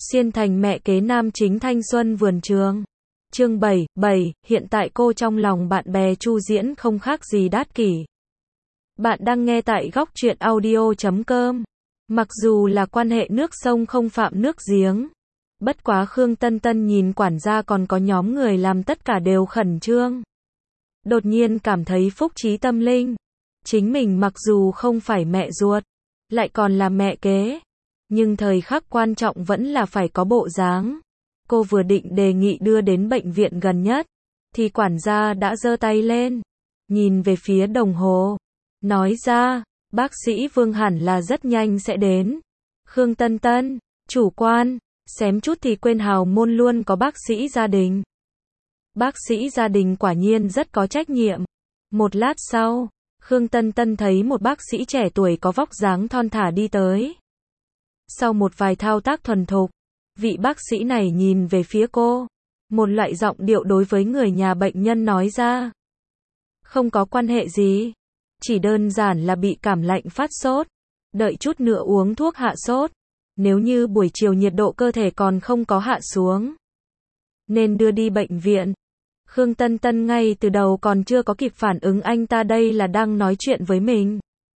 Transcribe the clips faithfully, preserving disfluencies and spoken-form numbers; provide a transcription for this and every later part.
Xuyên thành mẹ kế nam chính thanh xuân vườn trường. Chương bảy, bảy, hiện tại cô trong lòng bạn bè Chu Diễn không khác gì Đát Kỷ. Bạn đang nghe tại góc truyện audio chấm com. Mặc dù là quan hệ nước sông không phạm nước giếng. Bất quá Khương Tân Tân nhìn quản gia còn có nhóm người làm tất cả đều khẩn trương. Đột nhiên cảm thấy phúc trí tâm linh. Chính mình mặc dù không phải mẹ ruột, lại còn là mẹ kế. Nhưng thời khắc quan trọng vẫn là phải có bộ dáng. Cô vừa định đề nghị đưa đến bệnh viện gần nhất, thì quản gia đã giơ tay lên, nhìn về phía đồng hồ, nói ra, bác sĩ Vương hẳn là rất nhanh sẽ đến. Khương Tân Tân, chủ quan, xém chút thì quên hào môn luôn có bác sĩ gia đình. Bác sĩ gia đình quả nhiên rất có trách nhiệm. Một lát sau, Khương Tân Tân thấy một bác sĩ trẻ tuổi có vóc dáng thon thả đi tới. Sau một vài thao tác thuần thục, vị bác sĩ này nhìn về phía cô, một loại giọng điệu đối với người nhà bệnh nhân nói ra. Không có quan hệ gì, chỉ đơn giản là bị cảm lạnh phát sốt, đợi chút nữa uống thuốc hạ sốt, nếu như buổi chiều nhiệt độ cơ thể còn không có hạ xuống, nên đưa đi bệnh viện. Khương Tân Tân ngay từ đầu còn chưa có kịp phản ứng anh ta đây là đang nói chuyện với mình.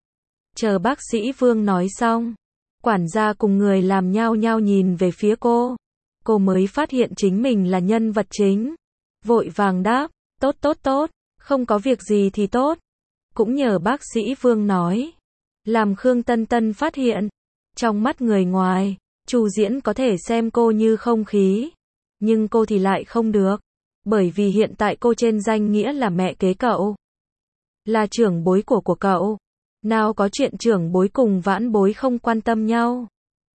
Chờ bác sĩ Vương nói xong, quản gia cùng người làm nhao nhao nhìn về phía cô. Cô mới phát hiện chính mình là nhân vật chính. Vội vàng đáp, tốt tốt tốt, không có việc gì thì tốt. Cũng nhờ bác sĩ Vương nói. Làm Khương Tân Tân phát hiện, trong mắt người ngoài, Chu Diễn có thể xem cô như không khí. Nhưng cô thì lại không được. Bởi vì hiện tại cô trên danh nghĩa là mẹ kế cậu. Là trưởng bối của của cậu. Nào có chuyện trưởng bối cùng vãn bối không quan tâm nhau.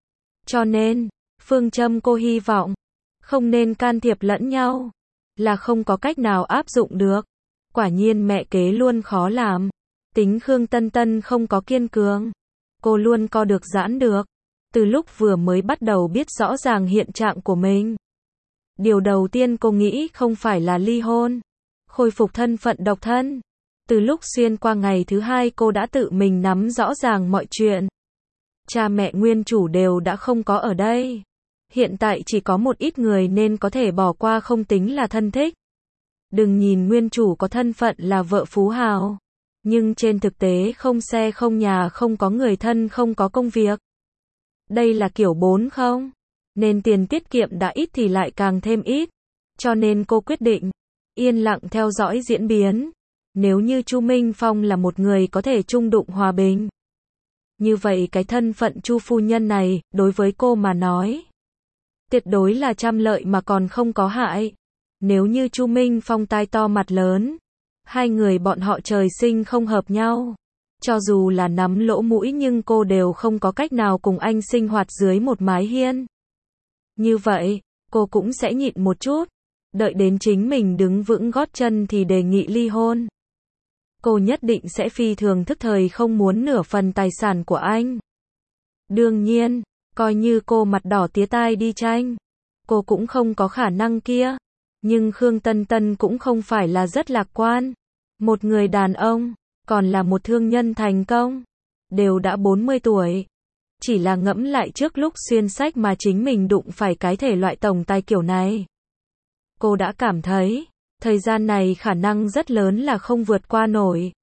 Cho nên, phương châm cô hy vọng, không nên can thiệp lẫn nhau, là không có cách nào áp dụng được. Quả nhiên mẹ kế luôn khó làm. Tính Khương Tân Tân không có kiên cường. Cô luôn co được giãn được. Từ lúc vừa mới bắt đầu biết rõ ràng hiện trạng của mình. Điều đầu tiên cô nghĩ không phải là ly hôn, khôi phục thân phận độc thân. Từ lúc xuyên qua ngày thứ hai cô đã tự mình nắm rõ ràng mọi chuyện. Cha mẹ nguyên chủ đều đã không có ở đây. Hiện tại chỉ có một ít người nên có thể bỏ qua không tính là thân thích. Đừng nhìn nguyên chủ có thân phận là vợ phú hào. Nhưng trên thực tế không xe không nhà không có người thân không có công việc. Đây là kiểu bốn không. Nên tiền tiết kiệm đã ít thì lại càng thêm ít. Cho nên cô quyết định yên lặng theo dõi diễn biến. Nếu như Chu Minh Phong là một người có thể chung đụng hòa bình, như vậy cái thân phận Chu phu nhân này, đối với cô mà nói, tuyệt đối là trăm lợi mà còn không có hại. Nếu như Chu Minh Phong tai to mặt lớn, hai người bọn họ trời sinh không hợp nhau. Cho dù là nắm lỗ mũi nhưng cô đều không có cách nào cùng anh sinh hoạt dưới một mái hiên. Như vậy, cô cũng sẽ nhịn một chút, đợi đến chính mình đứng vững gót chân thì đề nghị ly hôn. Cô nhất định sẽ phi thường thức thời không muốn nửa phần tài sản của anh. Đương nhiên, coi như cô mặt đỏ tía tai đi tranh, cô cũng không có khả năng kia. Nhưng Khương Tân Tân cũng không phải là rất lạc quan. Một người đàn ông, còn là một thương nhân thành công, đều đã bốn mươi tuổi. Chỉ là ngẫm lại trước lúc xuyên sách mà chính mình đụng phải cái thể loại tổng tài kiểu này. Cô đã cảm thấy, thời gian này khả năng rất lớn là không vượt qua nổi.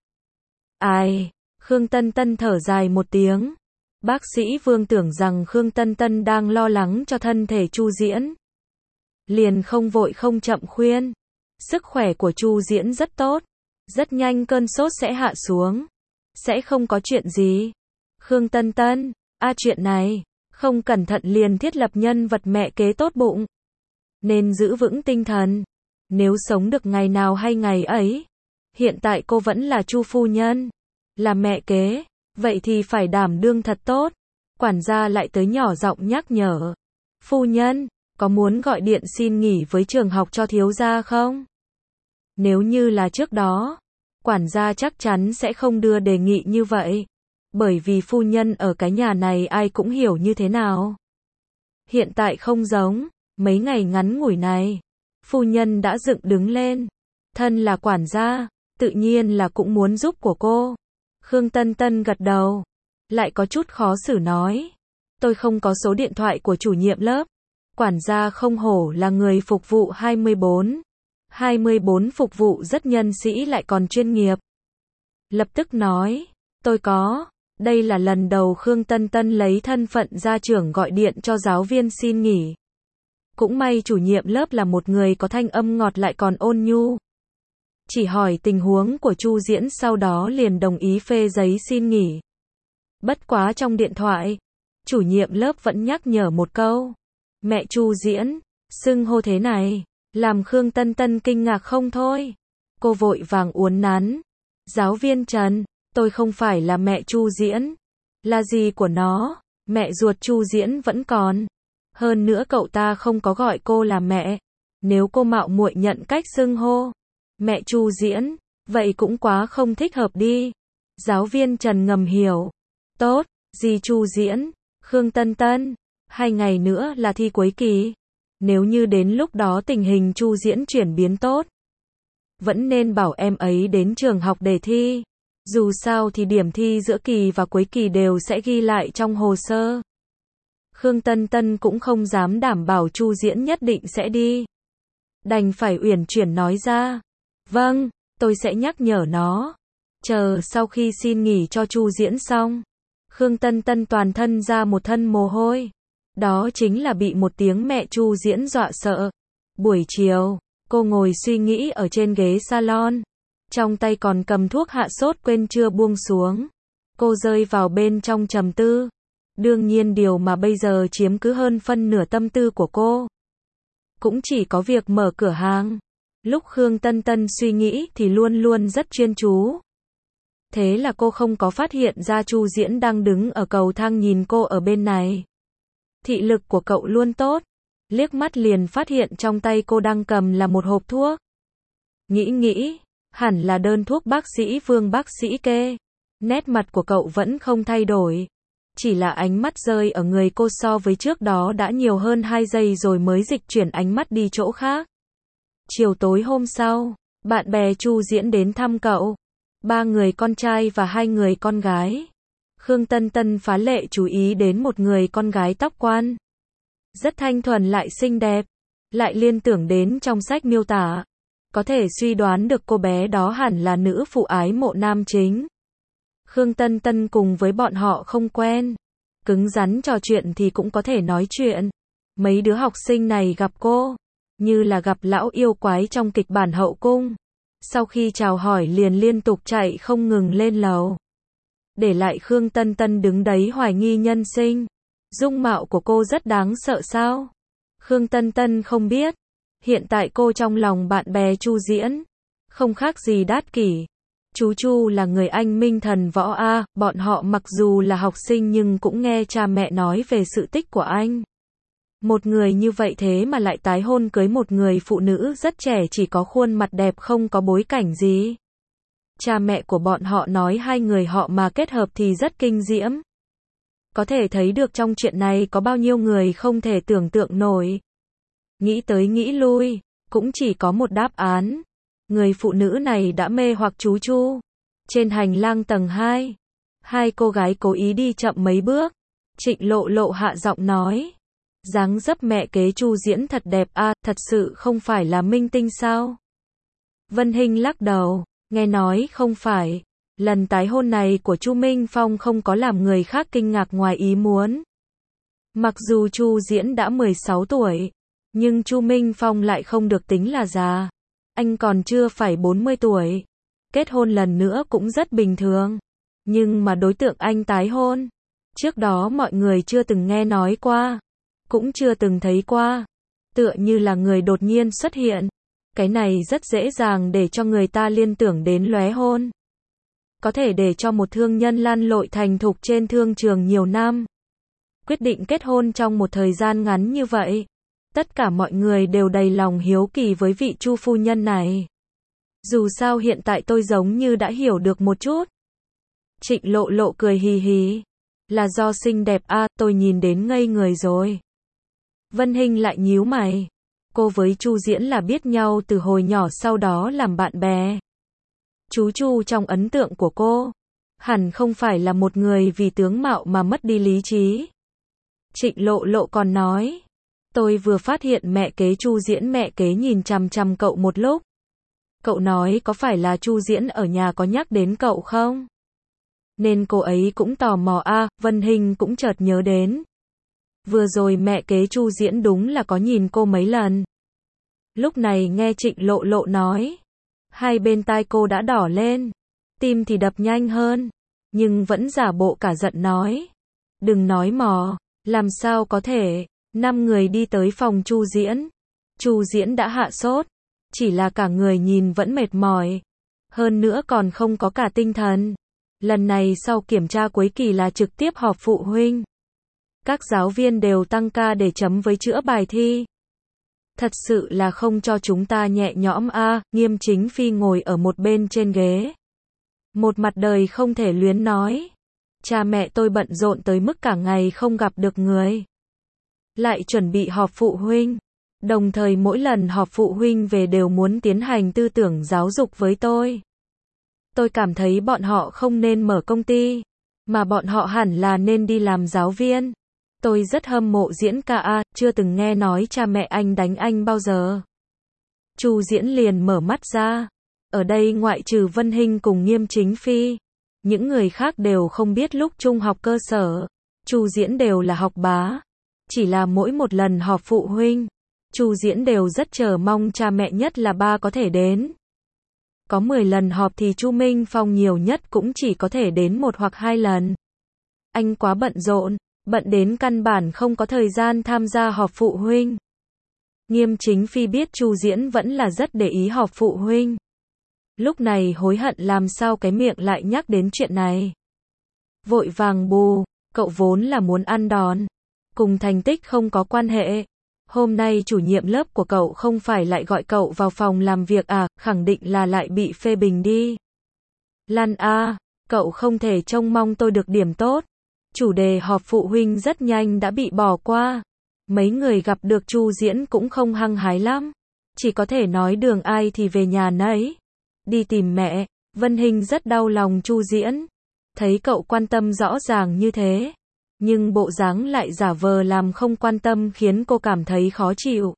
Ai, Khương Tân Tân thở dài một tiếng. Bác sĩ Vương tưởng rằng Khương Tân Tân đang lo lắng cho thân thể Chu Diễn. Liền không vội không chậm khuyên. Sức khỏe của Chu Diễn rất tốt. Rất nhanh cơn sốt sẽ hạ xuống. Sẽ không có chuyện gì. Khương Tân Tân, a chuyện này, không cẩn thận liền thiết lập nhân vật mẹ kế tốt bụng. Nên giữ vững tinh thần. Nếu sống được ngày nào hay ngày ấy. Hiện tại cô vẫn là Chu phu nhân, là mẹ kế, vậy thì phải đảm đương thật tốt. Quản gia lại tới nhỏ giọng nhắc nhở. Phu nhân, có muốn gọi điện xin nghỉ với trường học cho thiếu gia không? Nếu như là trước đó, quản gia chắc chắn sẽ không đưa đề nghị như vậy. Bởi vì phu nhân ở cái nhà này ai cũng hiểu như thế nào. Hiện tại không giống, mấy ngày ngắn ngủi này. Phu nhân đã dựng đứng lên. Thân là quản gia, tự nhiên là cũng muốn giúp của cô. Khương Tân Tân gật đầu. Lại có chút khó xử nói. Tôi không có số điện thoại của chủ nhiệm lớp. Quản gia không hổ là người phục vụ hai mươi bốn. hai mươi bốn phục vụ rất nhân sĩ lại còn chuyên nghiệp. Lập tức nói, tôi có. Đây là lần đầu Khương Tân Tân lấy thân phận gia trưởng gọi điện cho giáo viên xin nghỉ. Cũng may chủ nhiệm lớp là một người có thanh âm ngọt lại còn ôn nhu. Chỉ hỏi tình huống của Chu Diễn sau đó liền đồng ý phê giấy xin nghỉ. Bất quá trong điện thoại, chủ nhiệm lớp vẫn nhắc nhở một câu. Mẹ Chu Diễn, xưng hô thế này, làm Khương Tân Tân kinh ngạc không thôi. Cô vội vàng uốn nắn. Giáo viên Trần, tôi không phải là mẹ Chu Diễn. Là gì của nó, mẹ ruột Chu Diễn vẫn còn. Hơn nữa cậu ta không có gọi cô là mẹ. Nếu cô mạo muội nhận cách xưng hô mẹ Chu Diễn, vậy cũng quá không thích hợp đi. Giáo viên Trần ngầm hiểu. Tốt, gì Chu Diễn, Khương Tân Tân, hai ngày nữa là thi cuối kỳ. Nếu như đến lúc đó tình hình Chu Diễn chuyển biến tốt, vẫn nên bảo em ấy đến trường học để thi. Dù sao thì điểm thi giữa kỳ và cuối kỳ đều sẽ ghi lại trong hồ sơ. Khương Tân Tân cũng không dám đảm bảo Chu Diễn nhất định sẽ đi. Đành phải uyển chuyển nói ra. Vâng, tôi sẽ nhắc nhở nó. Chờ sau khi xin nghỉ cho Chu Diễn xong, Khương Tân Tân toàn thân ra một thân mồ hôi. Đó chính là bị một tiếng mẹ Chu Diễn dọa sợ. Buổi chiều, cô ngồi suy nghĩ ở trên ghế salon. Trong tay còn cầm thuốc hạ sốt quên chưa buông xuống. Cô rơi vào bên trong trầm tư. Đương nhiên điều mà bây giờ chiếm cứ hơn phân nửa tâm tư của cô cũng chỉ có việc mở cửa hàng. Lúc Khương Tân Tân suy nghĩ thì luôn luôn rất chuyên chú. Thế là cô không có phát hiện ra Chu Diễn đang đứng ở cầu thang nhìn cô ở bên này. Thị lực của cậu luôn tốt. Liếc mắt liền phát hiện trong tay cô đang cầm là một hộp thuốc. Nghĩ nghĩ, hẳn là đơn thuốc bác sĩ Vương bác sĩ kê. Nét mặt của cậu vẫn không thay đổi. Chỉ là ánh mắt rơi ở người cô so với trước đó đã nhiều hơn hai giây rồi mới dịch chuyển ánh mắt đi chỗ khác. Chiều tối hôm sau, bạn bè Chu Diễn đến thăm cậu. Ba người con trai và hai người con gái. Khương Tân Tân phá lệ chú ý đến một người con gái tóc quan. Rất thanh thuần lại xinh đẹp. Lại liên tưởng đến trong sách miêu tả. Có thể suy đoán được cô bé đó hẳn là nữ phụ ái mộ nam chính. Khương Tân Tân cùng với bọn họ không quen. Cứng rắn trò chuyện thì cũng có thể nói chuyện. Mấy đứa học sinh này gặp cô như là gặp lão yêu quái trong kịch bản hậu cung. Sau khi chào hỏi liền liên tục chạy không ngừng lên lầu. Để lại Khương Tân Tân đứng đấy hoài nghi nhân sinh. Dung mạo của cô rất đáng sợ sao? Khương Tân Tân không biết. Hiện tại cô trong lòng bạn bè Chu Diễn không khác gì Đát Kỷ. Chú Chu là người anh minh thần võ A, bọn họ mặc dù là học sinh nhưng cũng nghe cha mẹ nói về sự tích của anh. Một người như vậy thế mà lại tái hôn cưới một người phụ nữ rất trẻ chỉ có khuôn mặt đẹp không có bối cảnh gì. Cha mẹ của bọn họ nói hai người họ mà kết hợp thì rất kinh diễm. Có thể thấy được trong chuyện này có bao nhiêu người không thể tưởng tượng nổi. Nghĩ tới nghĩ lui, cũng chỉ có một đáp án. Người phụ nữ này đã mê hoặc chú Chu. Trên hành lang tầng hai, hai cô gái cố ý đi chậm mấy bước. Trịnh Lộ Lộ hạ giọng nói. Dáng dấp mẹ kế Chu Diễn thật đẹp a, à, thật sự không phải là minh tinh sao? Vân Hinh lắc đầu, nghe nói không phải. Lần tái hôn này của Chu Minh Phong không có làm người khác kinh ngạc ngoài ý muốn. Mặc dù Chu Diễn đã mười sáu tuổi, nhưng Chu Minh Phong lại không được tính là già. Anh còn chưa phải bốn mươi tuổi. Kết hôn lần nữa cũng rất bình thường. Nhưng mà đối tượng anh tái hôn, trước đó mọi người chưa từng nghe nói qua, cũng chưa từng thấy qua. Tựa như là người đột nhiên xuất hiện. Cái này rất dễ dàng để cho người ta liên tưởng đến lóe hôn. Có thể để cho một thương nhân lăn lội thành thục trên thương trường nhiều năm, quyết định kết hôn trong một thời gian ngắn như vậy. Tất cả mọi người đều đầy lòng hiếu kỳ với vị Chu phu nhân này. Dù sao hiện tại tôi giống như đã hiểu được một chút. Trịnh Lộ Lộ cười hì hì. Là do xinh đẹp a, à, tôi nhìn đến ngây người rồi. Vân Hinh lại nhíu mày. Cô với Chu Diễn là biết nhau từ hồi nhỏ sau đó làm bạn bè. Chú Chu trong ấn tượng của cô, hẳn không phải là một người vì tướng mạo mà mất đi lý trí. Trịnh Lộ Lộ còn nói. Tôi vừa phát hiện mẹ kế Chu Diễn mẹ kế nhìn chằm chằm cậu một lúc. Cậu nói có phải là Chu Diễn ở nhà có nhắc đến cậu không? Nên cô ấy cũng tò mò a, à, Vân Hinh cũng chợt nhớ đến. Vừa rồi mẹ kế Chu Diễn đúng là có nhìn cô mấy lần. Lúc này nghe Trịnh Lộ Lộ nói, hai bên tai cô đã đỏ lên, tim thì đập nhanh hơn, nhưng vẫn giả bộ cả giận nói, đừng nói mò, làm sao có thể. Năm người đi tới phòng Chu Diễn. Chu Diễn đã hạ sốt, chỉ là cả người nhìn vẫn mệt mỏi, hơn nữa còn không có cả tinh thần. Lần này sau kiểm tra cuối kỳ là trực tiếp họp phụ huynh. Các giáo viên đều tăng ca để chấm với chữa bài thi. Thật sự là không cho chúng ta nhẹ nhõm a, à, Nghiêm Chính Phi ngồi ở một bên trên ghế. Một mặt đời không thể luyến nói. Cha mẹ tôi bận rộn tới mức cả ngày không gặp được người. Lại chuẩn bị họp phụ huynh. Đồng thời mỗi lần họp phụ huynh về đều muốn tiến hành tư tưởng giáo dục với tôi. Tôi cảm thấy bọn họ không nên mở công ty, mà bọn họ hẳn là nên đi làm giáo viên. Tôi rất hâm mộ Diễn ca a, chưa từng nghe nói cha mẹ anh đánh anh bao giờ. Chu Diễn liền mở mắt ra. Ở đây ngoại trừ Vân Hinh cùng Nghiêm Chính Phi, những người khác đều không biết lúc trung học cơ sở, Chu Diễn đều là học bá. Chỉ là mỗi một lần họp phụ huynh, Chu Diễn đều rất chờ mong cha mẹ nhất là ba có thể đến. Có mười lần họp thì Chu Minh Phong nhiều nhất cũng chỉ có thể đến một hoặc hai lần. Anh quá bận rộn, bận đến căn bản không có thời gian tham gia họp phụ huynh. Nghiêm Chính Phi biết Chu Diễn vẫn là rất để ý họp phụ huynh. Lúc này hối hận làm sao cái miệng lại nhắc đến chuyện này. Vội vàng bù, cậu vốn là muốn ăn đòn. Cùng thành tích không có quan hệ. Hôm nay chủ nhiệm lớp của cậu không phải lại gọi cậu vào phòng làm việc à, khẳng định là lại bị phê bình đi. Lan a, cậu không thể trông mong tôi được điểm tốt. Chủ đề họp phụ huynh rất nhanh đã bị bỏ qua. Mấy người gặp được Chu Diễn cũng không hăng hái lắm. Chỉ có thể nói đường ai thì về nhà nấy. Đi tìm mẹ, Vân Hinh rất đau lòng Chu Diễn. Thấy cậu quan tâm rõ ràng như thế, nhưng bộ dáng lại giả vờ làm không quan tâm khiến cô cảm thấy khó chịu.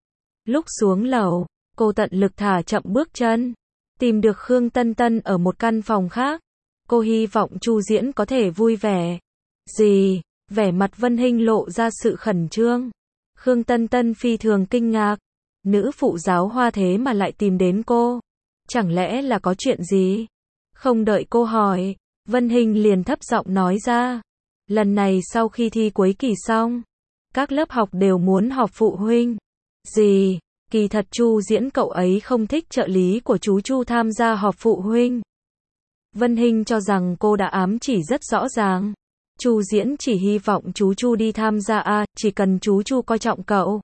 Lúc xuống lầu, cô tận lực thả chậm bước chân, tìm được Khương Tân Tân ở một căn phòng khác. Cô hy vọng Chu Diễn có thể vui vẻ. Gì? Vẻ mặt Vân Hinh lộ ra sự khẩn trương. Khương Tân Tân phi thường kinh ngạc. Nữ phụ giáo Hoa thế mà lại tìm đến cô. Chẳng lẽ là có chuyện gì? Không đợi cô hỏi, Vân Hinh liền thấp giọng nói ra. Lần này sau khi thi cuối kỳ xong, các lớp học đều muốn họp phụ huynh. Gì? Kỳ thật Chu Diễn cậu ấy không thích trợ lý của chú Chu tham gia họp phụ huynh. Vân Hinh cho rằng cô đã ám chỉ rất rõ ràng. Chu Diễn chỉ hy vọng chú Chu đi tham gia a, à, chỉ cần chú Chu coi trọng cậu,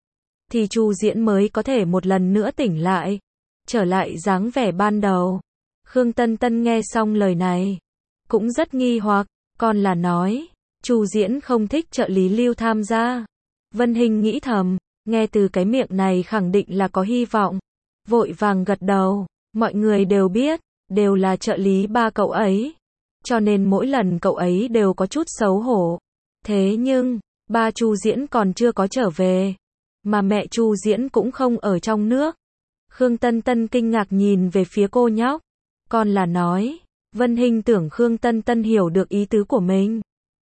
thì Chu Diễn mới có thể một lần nữa tỉnh lại, trở lại dáng vẻ ban đầu. Khương Tân Tân nghe xong lời này, cũng rất nghi hoặc, còn là nói, Chu Diễn không thích trợ lý Lưu tham gia. Vân Hinh nghĩ thầm, nghe từ cái miệng này khẳng định là có hy vọng. Vội vàng gật đầu, mọi người đều biết, đều là trợ lý ba cậu ấy. Cho nên mỗi lần cậu ấy đều có chút xấu hổ. Thế nhưng, ba Chu Diễn còn chưa có trở về, mà mẹ Chu Diễn cũng không ở trong nước. Khương Tân Tân kinh ngạc nhìn về phía cô nhóc, còn là nói, Vân Hinh tưởng Khương Tân Tân hiểu được ý tứ của mình.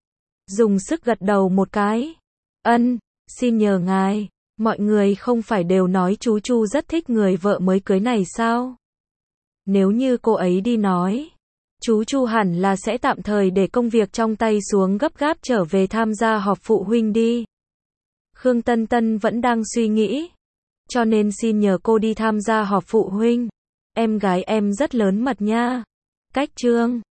Dùng sức gật đầu một cái. Ân, xin nhờ ngài, mọi người không phải đều nói chú Chu rất thích người vợ mới cưới này sao? Nếu như cô ấy đi nói, chú Chu hẳn là sẽ tạm thời để công việc trong tay xuống gấp gáp trở về tham gia họp phụ huynh đi. Khương Tân Tân vẫn đang suy nghĩ, cho nên xin nhờ cô đi tham gia họp phụ huynh. Em gái em rất lớn mật nha. Cách chương